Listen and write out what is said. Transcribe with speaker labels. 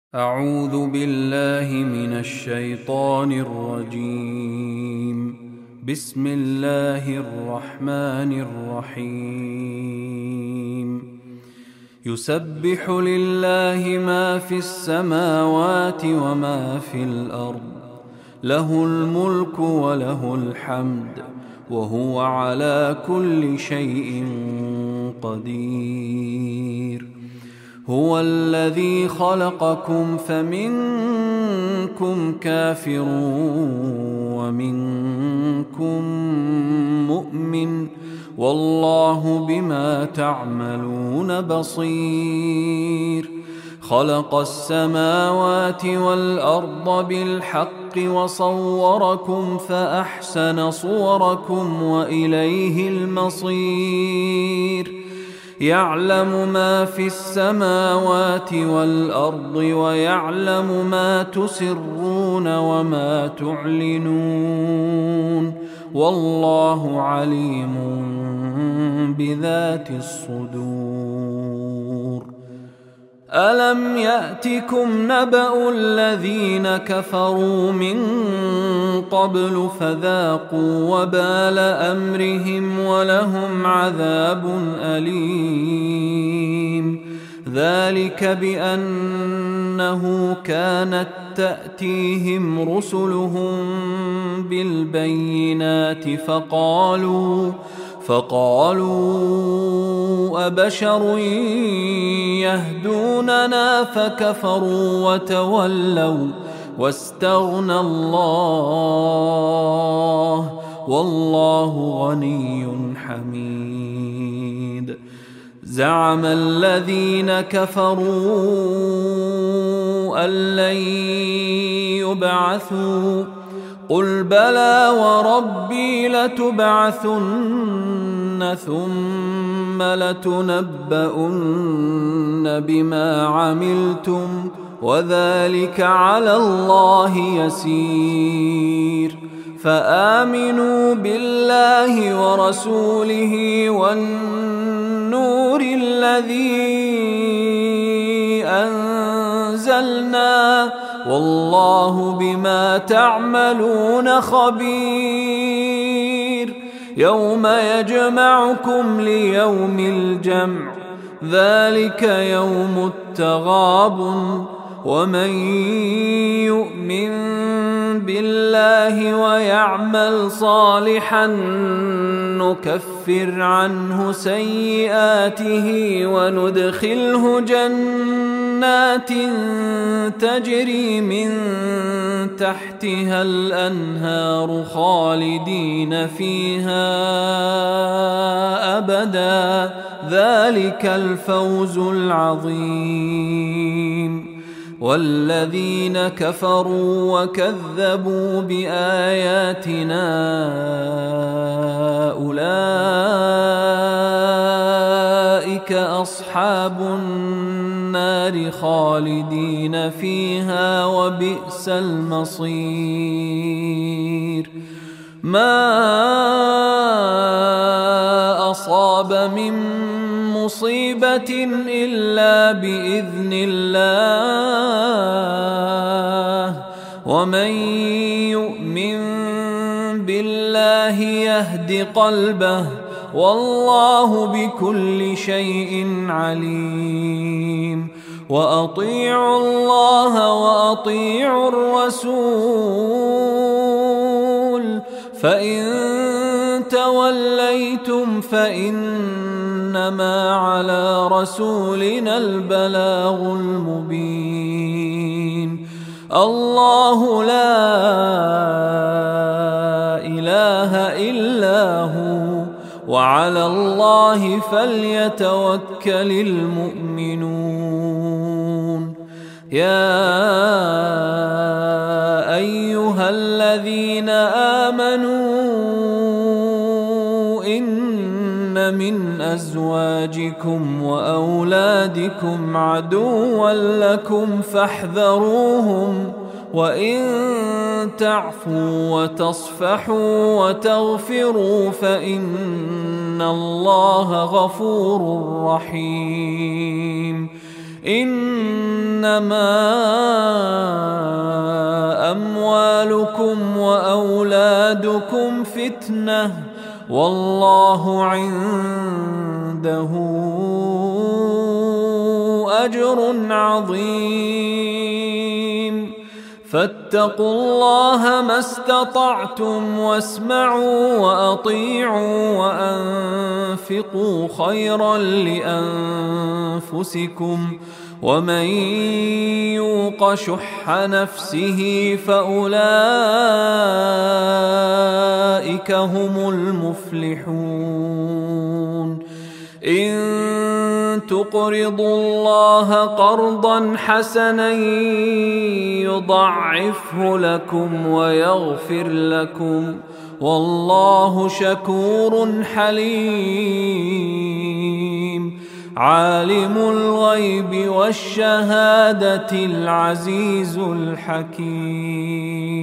Speaker 1: أعوذ بالله من الشيطان الرجيم. بسم الله الرحمن الرحيم. يسبح لله ما في السماوات وما في الأرض، له الملك وله الحمد، وهو على كل شيء قدير. هو الذي خلقكم فمنكم كافر ومنكم مؤمن، والله بما تعملون بصير. خلق السماوات والأرض بالحق وصوركم فأحسن صوركم وإليه المصير. يعلم ما في السماوات والأرض ويعلم ما تسرون وما تعلنون، والله عليم بذات الصدور. ألم يأتكم نبأ الذين كفروا من قبل فذاقوا وبال أمرهم ولهم عذاب أليم. ذلك بأنه كانت تأتيهم رسلهم بالبينات فقالوا أبشر يهدوننا فكفروا وتولوا واستغنى الله، والله غني حميد. زعم الذين كفروا أن لن يبعثوا، قل بلى وربي لتبعثن ثم لتنبؤن بما عملتم وذلك على الله يسير. فآمنوا بالله ورسوله والنور الذي أنزلنا، والله بما تعملون خبير. يوم يجمعكم ليوم الجمع، ذلك يوم التغابن. ومن يؤمن بالله ويعمل صالحا نكفر عنه سيئاته وندخله جنات تجري من تحتها الأنهار خالدين فيها أبدا، ذلك الفوز العظيم. والذين كفروا وكذبوا بآياتنا أولئك أصحاب النار خالدين فيها وبئس المصير. ما أصاب من مصيبة إلا بإذن الله، ومن يؤمن بالله يهد قلبه، والله بكل شيء عليم. وأطيعوا الله وأطيعوا الرسول، فإن توليتم فإنما على رسولنا البلاغ المبين. الله لا إله إلا هو، وعلى الله فليتوكل المؤمنون. يا أيها الذين آمنوا إن من أزواجكم وأولادكم عدوا لكم فاحذروهم، وإن تعفوا وتصفحوا وتغفروا فإن الله غفور رحيم. إنما أموالكم وأولادكم فتنة والله عنده أجر عظيم. فاتقوا الله ما استطعتم واسمعوا وأطيعوا وأنفقوا خيرا لأنفسكم ومن يوق شح نفسه فأولئك هم المفلحون. إن تقرضوا الله قرضا حسنا يضاعفه لكم ويغفر لكم والله شكور حليم. عالم الغيب والشهادة العزيز الحكيم.